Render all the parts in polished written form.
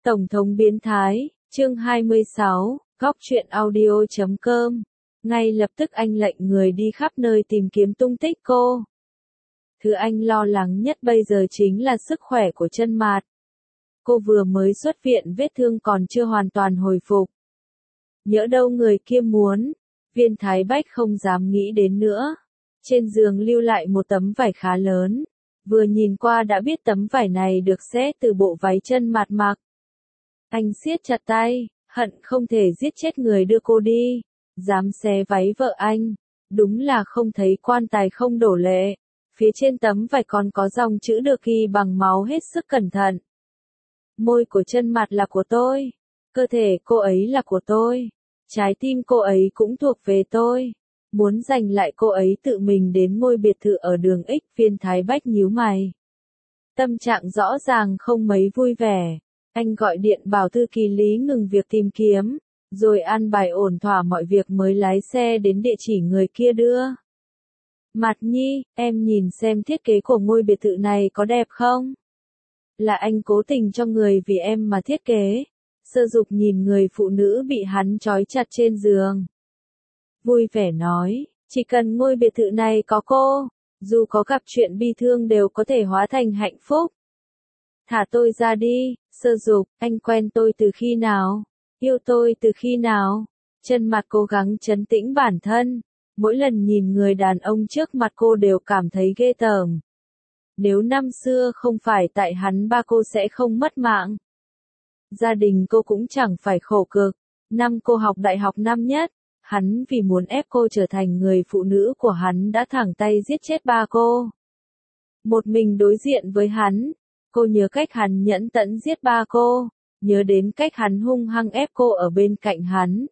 Tổng thống biến thái, chương 26, góc truyện audio.com. Ngay lập tức anh lệnh người đi khắp nơi tìm kiếm tung tích cô. Thứ anh lo lắng nhất bây giờ chính là sức khỏe của Chân Mạt. Cô vừa mới xuất viện, vết thương còn chưa hoàn toàn hồi phục. Nhỡ đâu người kia muốn, Viên Thái Bách không dám nghĩ đến nữa. Trên giường lưu lại một tấm vải khá lớn. Vừa nhìn qua đã biết tấm vải này được xé từ bộ váy Chân Mạt mặc. Anh siết chặt tay, hận không thể giết chết người đưa cô đi. Dám xé váy vợ anh, đúng là không thấy quan tài không đổ lệ. Phía trên tấm vải còn có dòng chữ được ghi bằng máu hết sức cẩn thận. Môi của Chân Mạt là của tôi, cơ thể cô ấy là của tôi, trái tim cô ấy cũng thuộc về tôi. Muốn giành lại cô ấy tự mình đến ngôi biệt thự ở đường X. Viên Thái Bách nhíu mày. Tâm trạng rõ ràng không mấy vui vẻ. Anh gọi điện bảo thư ký Lý ngừng việc tìm kiếm, rồi an bài ổn thỏa mọi việc mới lái xe đến địa chỉ người kia đưa. Mạt Nhi, em nhìn xem thiết kế của ngôi biệt thự này có đẹp không? Là anh cố tình cho người vì em mà thiết kế. Sơ Dục nhìn người phụ nữ bị hắn trói chặt trên giường. Vui vẻ nói, chỉ cần ngôi biệt thự này có cô, dù có gặp chuyện bi thương đều có thể hóa thành hạnh phúc. Thả tôi ra đi, Sơ Dục, anh quen tôi từ khi nào? Yêu tôi từ khi nào? Chân Mạt cố gắng trấn tĩnh bản thân. Mỗi lần nhìn người đàn ông trước mặt cô đều cảm thấy ghê tởm. Nếu năm xưa không phải tại hắn, ba cô sẽ không mất mạng. Gia đình cô cũng chẳng phải khổ cực. Năm cô học đại học năm nhất, hắn vì muốn ép cô trở thành người phụ nữ của hắn đã thẳng tay giết chết ba cô. Một mình đối diện với hắn, cô nhớ cách hắn nhẫn tẫn giết ba cô, nhớ đến cách hắn hung hăng ép cô ở bên cạnh hắn.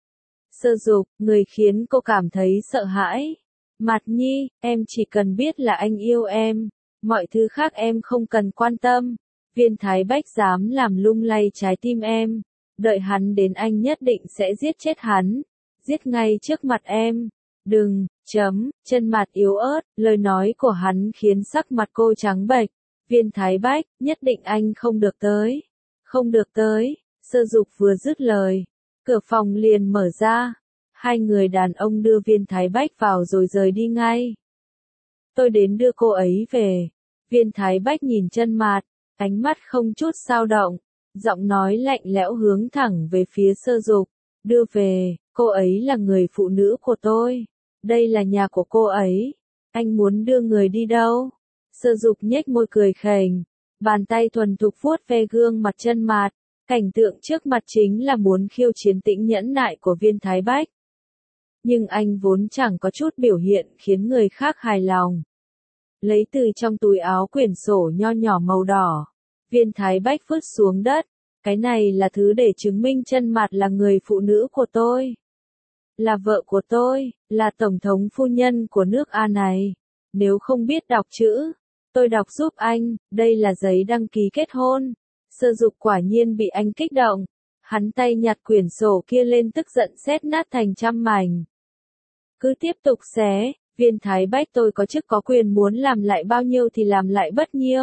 Sơ Dục, người khiến cô cảm thấy sợ hãi. Mạt Nhi, em chỉ cần biết là anh yêu em, mọi thứ khác em không cần quan tâm. Viên Thái Bách dám làm lung lay trái tim em, đợi hắn đến anh nhất định sẽ giết chết hắn, giết ngay trước mặt em. Đừng, Chân Mạt yếu ớt, lời nói của hắn khiến sắc mặt cô trắng bệch. Viên Thái Bách, nhất định anh không được tới. Không được tới, Sơ Dục vừa dứt lời, cửa phòng liền mở ra. Hai người đàn ông đưa Viên Thái Bách vào rồi rời đi ngay. Tôi đến đưa cô ấy về. Viên Thái Bách nhìn Chân Mạt, ánh mắt không chút dao động, giọng nói lạnh lẽo hướng thẳng về phía Sơ Dục. Đưa về, cô ấy là người phụ nữ của tôi. Đây là nhà của cô ấy. Anh muốn đưa người đi đâu? Sơ Dục nhếch môi cười khềnh, bàn tay thuần thục vuốt ve gương mặt Chân Mạt. Cảnh tượng trước mặt chính là muốn khiêu chiến tĩnh nhẫn nại của Viên Thái Bách. Nhưng anh vốn chẳng có chút biểu hiện khiến người khác hài lòng. Lấy từ trong túi áo quyển sổ nho nhỏ màu đỏ, Viên Thái Bách vứt xuống đất. Cái này là thứ để chứng minh Chân Mạt là người phụ nữ của tôi. Là vợ của tôi, là tổng thống phu nhân của nước A này. Nếu không biết đọc chữ, tôi đọc giúp anh, đây là giấy đăng ký kết hôn. Sơ Dục quả nhiên bị anh kích động. Hắn tay nhặt quyển sổ kia lên tức giận xét nát thành trăm mảnh. Cứ tiếp tục xé, Viên Thái Bách, tôi có chức có quyền muốn làm lại bao nhiêu thì làm lại bấy nhiêu.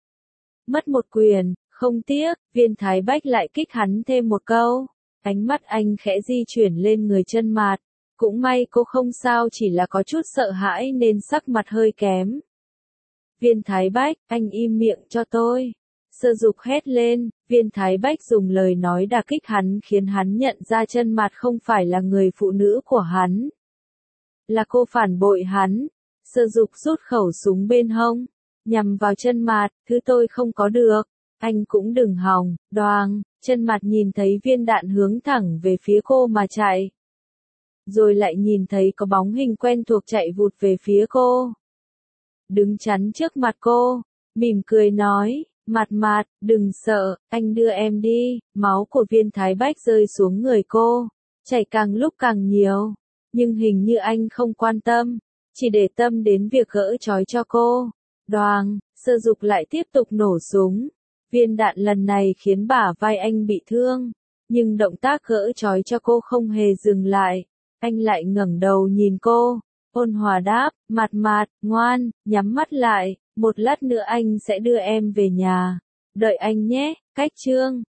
Mất một quyền, không tiếc. Viên Thái Bách lại kích hắn thêm một câu. Ánh mắt anh khẽ di chuyển lên người Chân Mạt. Cũng may cô không sao, chỉ là có chút sợ hãi nên sắc mặt hơi kém. Viên Thái Bách, anh im miệng cho tôi. Sơ Dục hét lên. Viên Thái Bách dùng lời nói đả kích hắn khiến hắn nhận ra Chân Mạt không phải là người phụ nữ của hắn. Là cô phản bội hắn. Sơ Dục rút khẩu súng bên hông, nhằm vào Chân Mạt. Thứ tôi không có được, anh cũng đừng hòng. Đoàng, Chân Mạt nhìn thấy viên đạn hướng thẳng về phía cô mà chạy. Rồi lại nhìn thấy có bóng hình quen thuộc chạy vụt về phía cô. Đứng chắn trước mặt cô, mỉm cười nói, Mạt, đừng sợ, anh đưa em đi. Máu của Viên Thái Bách rơi xuống người cô, chảy càng lúc càng nhiều. Nhưng hình như anh không quan tâm, chỉ để tâm đến việc gỡ trói cho cô. Đoàng, Sơ Dục lại tiếp tục nổ súng. Viên đạn lần này khiến bả vai anh bị thương, nhưng động tác gỡ trói cho cô không hề dừng lại. Anh lại ngẩng đầu nhìn cô, ôn hòa đáp, Mạt, ngoan, nhắm mắt lại, một lát nữa anh sẽ đưa em về nhà. Đợi anh nhé. Cách chương